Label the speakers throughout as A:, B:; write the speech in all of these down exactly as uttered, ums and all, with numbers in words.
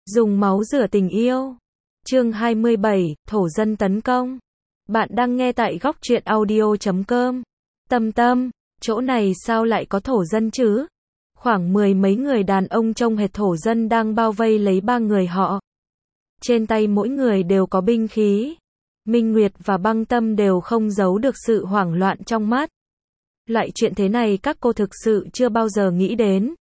A: Dùng máu rửa tình yêu. Chương hai mươi bảy, thổ dân tấn công. Bạn đang nghe tại góc truyện audio chấm com. Tâm Tâm, chỗ này sao lại có thổ dân chứ? Khoảng mười mấy người đàn ông trông hệt thổ dân đang bao vây lấy ba người họ. Trên tay mỗi người đều có binh khí. Minh Nguyệt và Băng Tâm đều không giấu được sự hoảng loạn trong mắt. Loại chuyện thế này các cô thực sự chưa bao giờ nghĩ đến.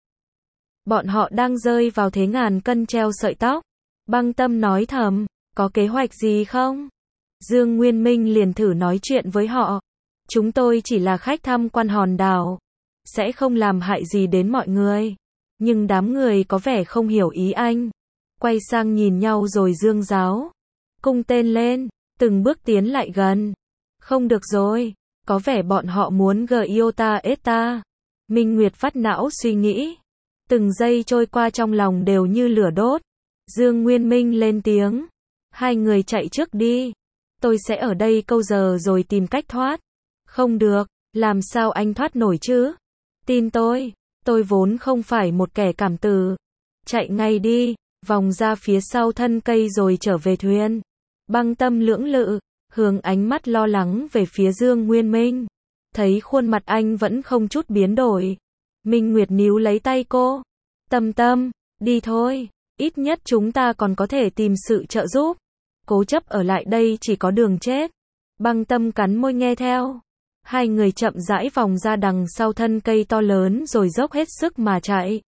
A: Bọn họ đang rơi vào thế ngàn cân treo sợi tóc. Băng Tâm nói thầm, có kế hoạch gì không? Dương Nguyên Minh liền thử nói chuyện với họ. Chúng tôi chỉ là khách tham quan hòn đảo, sẽ không làm hại gì đến mọi người. Nhưng đám người có vẻ không hiểu ý anh. Quay sang nhìn nhau rồi dương giáo. Cung tên lên, từng bước tiến lại gần. Không được rồi, có vẻ bọn họ muốn Giota Eta. Minh Nguyệt vắt não suy nghĩ. Từng giây trôi qua trong lòng đều như lửa đốt. Dương Nguyên Minh lên tiếng. Hai người chạy trước đi. Tôi sẽ ở đây câu giờ rồi tìm cách thoát. Không được, làm sao anh thoát nổi chứ? Tin tôi, tôi vốn không phải một kẻ cảm tử. Chạy ngay đi, vòng ra phía sau thân cây rồi trở về thuyền. Băng Tâm lưỡng lự, hướng ánh mắt lo lắng về phía Dương Nguyên Minh. Thấy khuôn mặt anh vẫn không chút biến đổi. Minh Nguyệt níu lấy tay cô. Tâm Tâm, đi thôi, ít nhất chúng ta còn có thể tìm sự trợ giúp. Cố chấp ở lại đây chỉ có đường chết. Băng Tâm cắn môi nghe theo. Hai người chậm rãi vòng ra đằng sau thân cây to lớn rồi dốc hết sức mà chạy.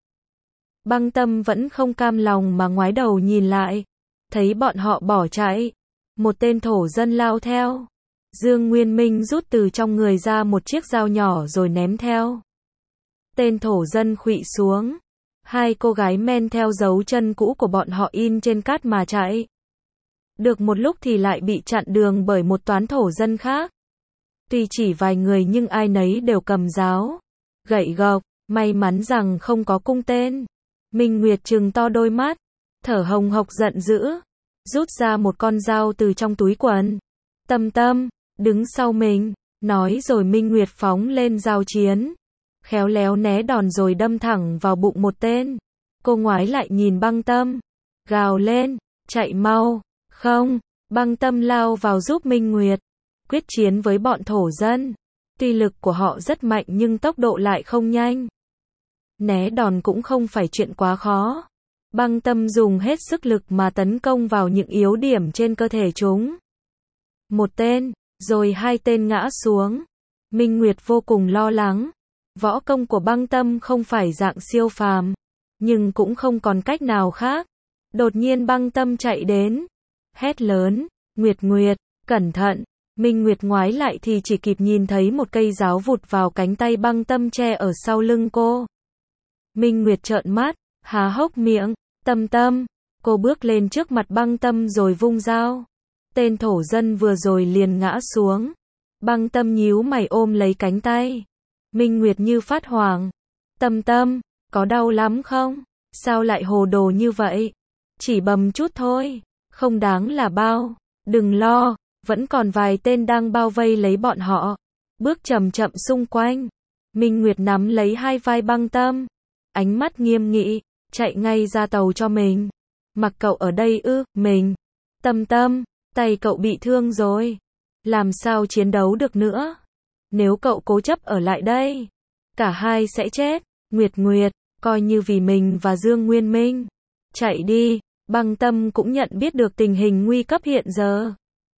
A: Băng Tâm vẫn không cam lòng mà ngoái đầu nhìn lại. Thấy bọn họ bỏ chạy. Một tên thổ dân lao theo. Dương Nguyên Minh rút từ trong người ra một chiếc dao nhỏ rồi ném theo. Tên thổ dân khuỵu xuống. Hai cô gái men theo dấu chân cũ của bọn họ in trên cát mà chạy. Được một lúc thì lại bị chặn đường bởi một toán thổ dân khác. Tuy chỉ vài người nhưng ai nấy đều cầm giáo, gậy gộc, may mắn rằng không có cung tên. Minh Nguyệt trừng to đôi mắt, thở hồng hộc giận dữ, rút ra một con dao từ trong túi quần. Tâm Tâm, đứng sau mình, nói rồi Minh Nguyệt phóng lên giao chiến. Khéo léo né đòn rồi đâm thẳng vào bụng một tên. Cô ngoái lại nhìn Băng Tâm, gào lên, chạy mau. Không, Băng Tâm lao vào giúp Minh Nguyệt, quyết chiến với bọn thổ dân. Tuy lực của họ rất mạnh nhưng tốc độ lại không nhanh. Né đòn cũng không phải chuyện quá khó. Băng Tâm dùng hết sức lực mà tấn công vào những yếu điểm trên cơ thể chúng. Một tên, rồi hai tên ngã xuống. Minh Nguyệt vô cùng lo lắng. Võ công của Băng Tâm không phải dạng siêu phàm, nhưng cũng không còn cách nào khác. Đột nhiên Băng Tâm chạy đến, hét lớn, Nguyệt Nguyệt, cẩn thận. Minh Nguyệt ngoái lại thì chỉ kịp nhìn thấy một cây giáo vụt vào cánh tay Băng Tâm che ở sau lưng cô. Minh Nguyệt trợn mắt, há hốc miệng, Tâm Tâm. Cô bước lên trước mặt Băng Tâm rồi vung dao. Tên thổ dân vừa rồi liền ngã xuống. Băng Tâm nhíu mày ôm lấy cánh tay. Minh Nguyệt như phát hoảng. Tâm Tâm, có đau lắm không? Sao lại hồ đồ như vậy? Chỉ bầm chút thôi, không đáng là bao. Đừng lo, vẫn còn vài tên đang bao vây lấy bọn họ. Bước chậm chậm xung quanh. Minh Nguyệt nắm lấy hai vai Băng Tâm. Ánh mắt nghiêm nghị, chạy ngay ra tàu cho mình. Mặc cậu ở đây ư, mình. Tâm Tâm, tay cậu bị thương rồi. Làm sao chiến đấu được nữa? Nếu cậu cố chấp ở lại đây, cả hai sẽ chết. Nguyệt Nguyệt, coi như vì mình và Dương Nguyên Minh. Chạy đi. Băng Tâm cũng nhận biết được tình hình nguy cấp hiện giờ.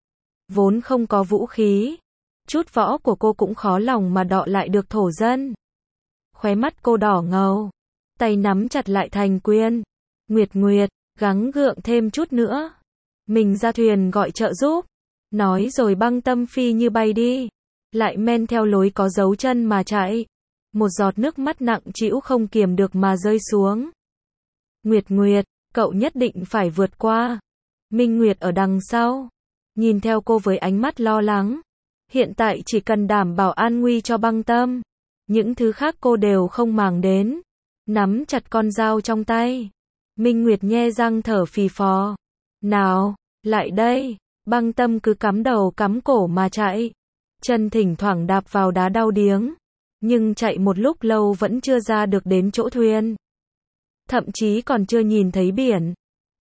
A: Vốn không có vũ khí, chút võ của cô cũng khó lòng mà đọ lại được thổ dân. Khóe mắt cô đỏ ngầu, tay nắm chặt lại thành quyền. Nguyệt Nguyệt, gắng gượng thêm chút nữa. Mình ra thuyền gọi trợ giúp. Nói rồi Băng Tâm phi như bay đi. Lại men theo lối có dấu chân mà chạy. Một giọt nước mắt nặng trĩu không kiềm được mà rơi xuống. Nguyệt Nguyệt, cậu nhất định phải vượt qua. Minh Nguyệt ở đằng sau, nhìn theo cô với ánh mắt lo lắng. Hiện tại chỉ cần đảm bảo an nguy cho Băng Tâm. Những thứ khác cô đều không màng đến. Nắm chặt con dao trong tay. Minh Nguyệt nhe răng thở phì phò. Nào, lại đây. Băng Tâm cứ cắm đầu cắm cổ mà chạy. Chân thỉnh thoảng đạp vào đá đau điếng. Nhưng chạy một lúc lâu vẫn chưa ra được đến chỗ thuyền. Thậm chí còn chưa nhìn thấy biển.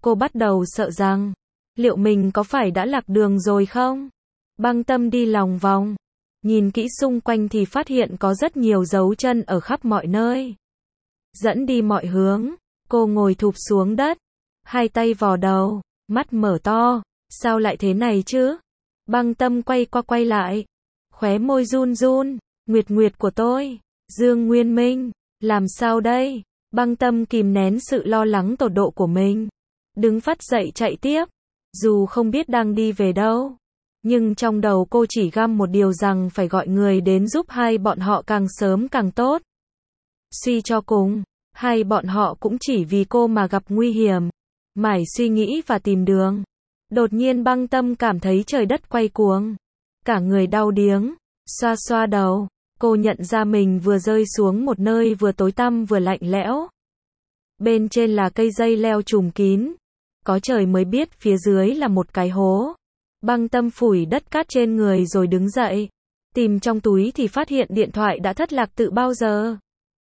A: Cô bắt đầu sợ rằng, liệu mình có phải đã lạc đường rồi không? Băng Tâm đi lòng vòng, nhìn kỹ xung quanh thì phát hiện có rất nhiều dấu chân ở khắp mọi nơi. Dẫn đi mọi hướng, cô ngồi thụp xuống đất, hai tay vò đầu, mắt mở to, sao lại thế này chứ? Băng Tâm quay qua quay lại, khóe môi run run, Nguyệt Nguyệt của tôi, Dương Nguyên Minh, làm sao đây? Băng Tâm kìm nén sự lo lắng tột độ của mình, đứng phắt dậy chạy tiếp, dù không biết đang đi về đâu. Nhưng trong đầu cô chỉ găm một điều rằng phải gọi người đến giúp hai bọn họ càng sớm càng tốt. Suy cho cùng, hai bọn họ cũng chỉ vì cô mà gặp nguy hiểm. Mải suy nghĩ và tìm đường. Đột nhiên Băng Tâm cảm thấy trời đất quay cuồng. Cả người đau điếng, xoa xoa đầu. Cô nhận ra mình vừa rơi xuống một nơi vừa tối tăm vừa lạnh lẽo. Bên trên là cây dây leo trùm kín. Có trời mới biết phía dưới là một cái hố. Băng Tâm phủi đất cát trên người rồi đứng dậy. Tìm trong túi thì phát hiện điện thoại đã thất lạc từ bao giờ.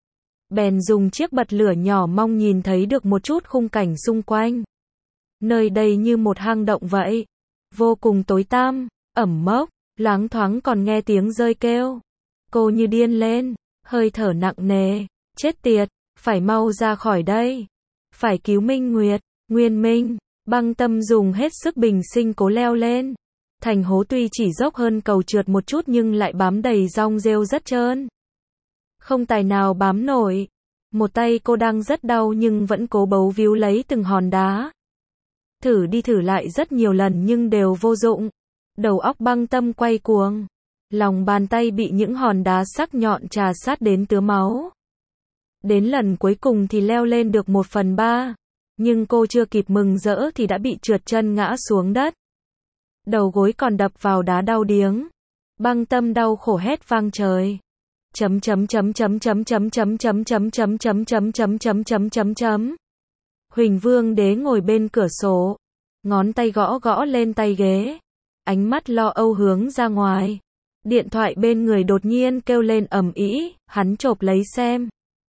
A: Bèn dùng chiếc bật lửa nhỏ mong nhìn thấy được một chút khung cảnh xung quanh. Nơi đây như một hang động vậy. Vô cùng tối tăm, ẩm mốc, loáng thoáng còn nghe tiếng rơi kêu. Cô như điên lên, hơi thở nặng nề. Chết tiệt, phải mau ra khỏi đây. Phải cứu Minh Nguyệt, Nguyên Minh. Băng Tâm dùng hết sức bình sinh cố leo lên. Thành hố tuy chỉ dốc hơn cầu trượt một chút nhưng lại bám đầy dong rêu rất trơn. Không tài nào bám nổi. Một tay cô đang rất đau nhưng vẫn cố bấu víu lấy từng hòn đá. Thử đi thử lại rất nhiều lần nhưng đều vô dụng. Đầu óc Băng Tâm quay cuồng. Lòng bàn tay bị những hòn đá sắc nhọn trà sát đến tứa máu. Đến lần cuối cùng thì leo lên được một phần ba. Nhưng cô chưa kịp mừng rỡ thì đã bị trượt chân ngã xuống đất. Đầu gối còn đập vào đá đau điếng. Băng Tâm đau khổ hét vang trời. Chấm chấm chấm chấm chấm chấm chấm chấm chấm chấm chấm chấm chấm chấm chấm chấm chấm. Huỳnh Vương Đế ngồi bên cửa sổ, ngón tay gõ gõ lên tay ghế, ánh mắt lo âu hướng ra ngoài. Điện thoại bên người đột nhiên kêu lên ầm ĩ, hắn chộp lấy xem.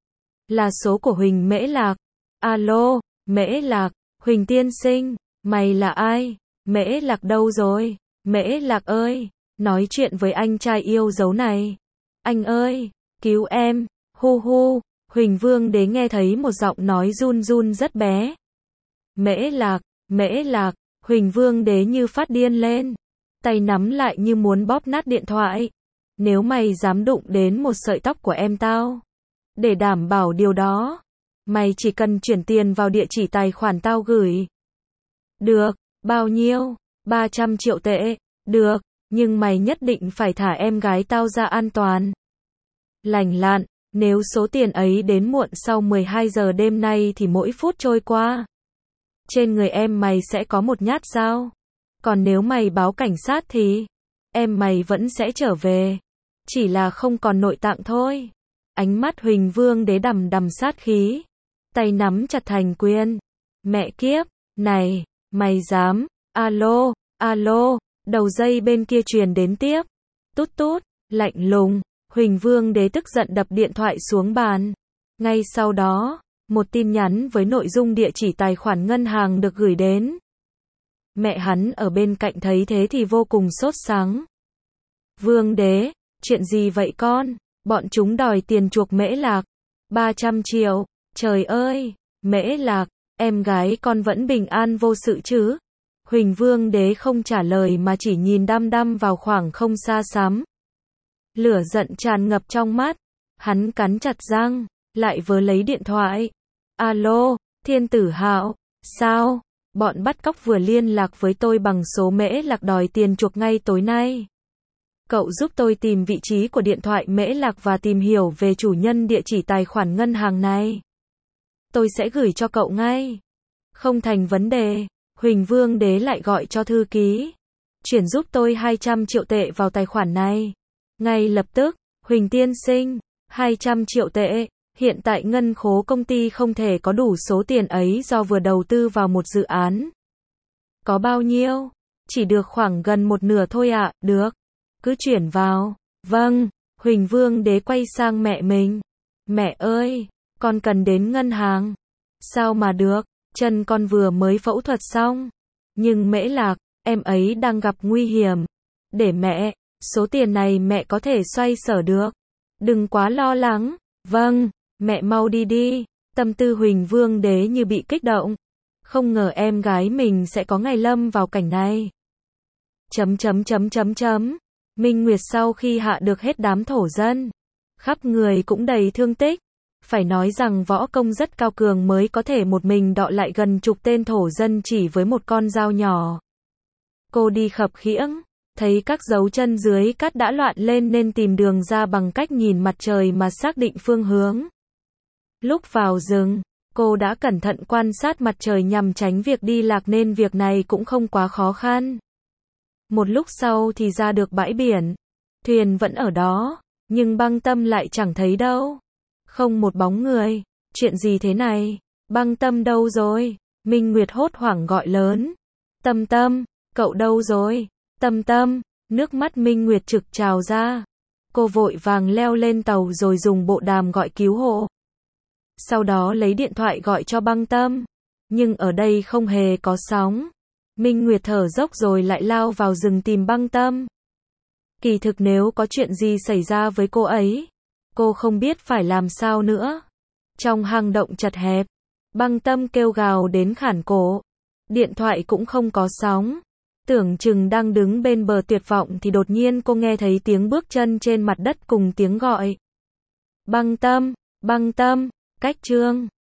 A: Là số của Huỳnh Mễ Lạc. Alo, Mễ Lạc, Huỳnh tiên sinh, mày là ai? Mễ Lạc đâu rồi? Mễ Lạc ơi, nói chuyện với anh trai yêu dấu này. Anh ơi, cứu em, hu hu. Huỳnh Vương Đế nghe thấy một giọng nói run run rất bé. Mễ Lạc, Mễ Lạc. Huỳnh Vương Đế như phát điên lên, tay nắm lại như muốn bóp nát điện thoại. Nếu mày dám đụng đến một sợi tóc của em tao, để đảm bảo điều đó, mày chỉ cần chuyển tiền vào địa chỉ tài khoản tao gửi. Được, bao nhiêu? ba trăm triệu tệ. Được, nhưng mày nhất định phải thả em gái tao ra an toàn. Lành lặn, nếu số tiền ấy đến muộn sau mười hai giờ đêm nay thì mỗi phút trôi qua, trên người em mày sẽ có một nhát dao. Còn nếu mày báo cảnh sát thì em mày vẫn sẽ trở về, chỉ là không còn nội tạng thôi. Ánh mắt Huỳnh Vương Đế đằm đằm sát khí, tay nắm chặt thành quyền. Mẹ kiếp, này, mày dám? Alo, alo. Đầu dây bên kia truyền đến tiếp. Tút tút, lạnh lùng. Huỳnh Vương Đế tức giận đập điện thoại xuống bàn. Ngay sau đó, một tin nhắn với nội dung địa chỉ tài khoản ngân hàng được gửi đến. Mẹ hắn ở bên cạnh thấy thế thì vô cùng sốt sắng. Vương Đế, chuyện gì vậy con? Bọn chúng đòi tiền chuộc Mễ Lạc. ba trăm triệu. Trời ơi, Mễ Lạc, em gái con vẫn bình an vô sự chứ? Huỳnh Vương Đế không trả lời mà chỉ nhìn đăm đăm vào khoảng không xa xăm. Lửa giận tràn ngập trong mắt. Hắn cắn chặt răng, lại vớ lấy điện thoại. Alo, Thiên Tử Hạo, sao? Bọn bắt cóc vừa liên lạc với tôi bằng số Mễ Lạc đòi tiền chuộc ngay tối nay. Cậu giúp tôi tìm vị trí của điện thoại Mễ Lạc và tìm hiểu về chủ nhân địa chỉ tài khoản ngân hàng này. Tôi sẽ gửi cho cậu ngay. Không thành vấn đề. Huỳnh Vương Đế lại gọi cho thư ký. Chuyển giúp tôi hai trăm triệu tệ vào tài khoản này. Ngay lập tức. Huỳnh tiên sinh, hai trăm triệu tệ. Hiện tại ngân khố công ty không thể có đủ số tiền ấy do vừa đầu tư vào một dự án. Có bao nhiêu? Chỉ được khoảng gần một nửa thôi ạ. À. Được. Cứ chuyển vào. Vâng. Huỳnh Vương Đế quay sang mẹ mình. Mẹ ơi, con cần đến ngân hàng. Sao mà được? chân con vừa mới phẫu thuật xong. Nhưng Mễ Lạc, em ấy đang gặp nguy hiểm. Để mẹ, số tiền này mẹ có thể xoay sở được. Đừng quá lo lắng. Vâng, mẹ mau đi đi. Tâm tư Huỳnh Vương Đế như bị kích động. Không ngờ em gái mình sẽ có ngày lâm vào cảnh này. Chấm chấm chấm chấm chấm. Minh Nguyệt sau khi hạ được hết đám thổ dân, khắp người cũng đầy thương tích. Phải nói rằng võ công rất cao cường mới có thể một mình đọ lại gần chục tên thổ dân chỉ với một con dao nhỏ. Cô đi khập khiễng, thấy các dấu chân dưới cát đã loạn lên nên tìm đường ra bằng cách nhìn mặt trời mà xác định phương hướng. Lúc vào rừng, cô đã cẩn thận quan sát mặt trời nhằm tránh việc đi lạc nên việc này cũng không quá khó khăn. Một lúc sau thì ra được bãi biển. Thuyền vẫn ở đó, nhưng Băng Tâm lại chẳng thấy đâu. Không một bóng người. Chuyện gì thế này? Băng Tâm đâu rồi? Minh Nguyệt hốt hoảng gọi lớn. Tâm Tâm, cậu đâu rồi? Tâm Tâm, nước mắt Minh Nguyệt trực trào ra. Cô vội vàng leo lên tàu rồi dùng bộ đàm gọi cứu hộ. Sau đó lấy điện thoại gọi cho Băng Tâm. Nhưng ở đây không hề có sóng. Minh Nguyệt thở dốc rồi lại lao vào rừng tìm Băng Tâm. Kỳ thực nếu có chuyện gì xảy ra với cô ấy, cô không biết phải làm sao nữa. Trong hang động chật hẹp, Băng Tâm kêu gào đến khản cổ. Điện thoại cũng không có sóng. Tưởng chừng đang đứng bên bờ tuyệt vọng thì đột nhiên cô nghe thấy tiếng bước chân trên mặt đất cùng tiếng gọi. Băng Tâm, Băng Tâm, cách Trương.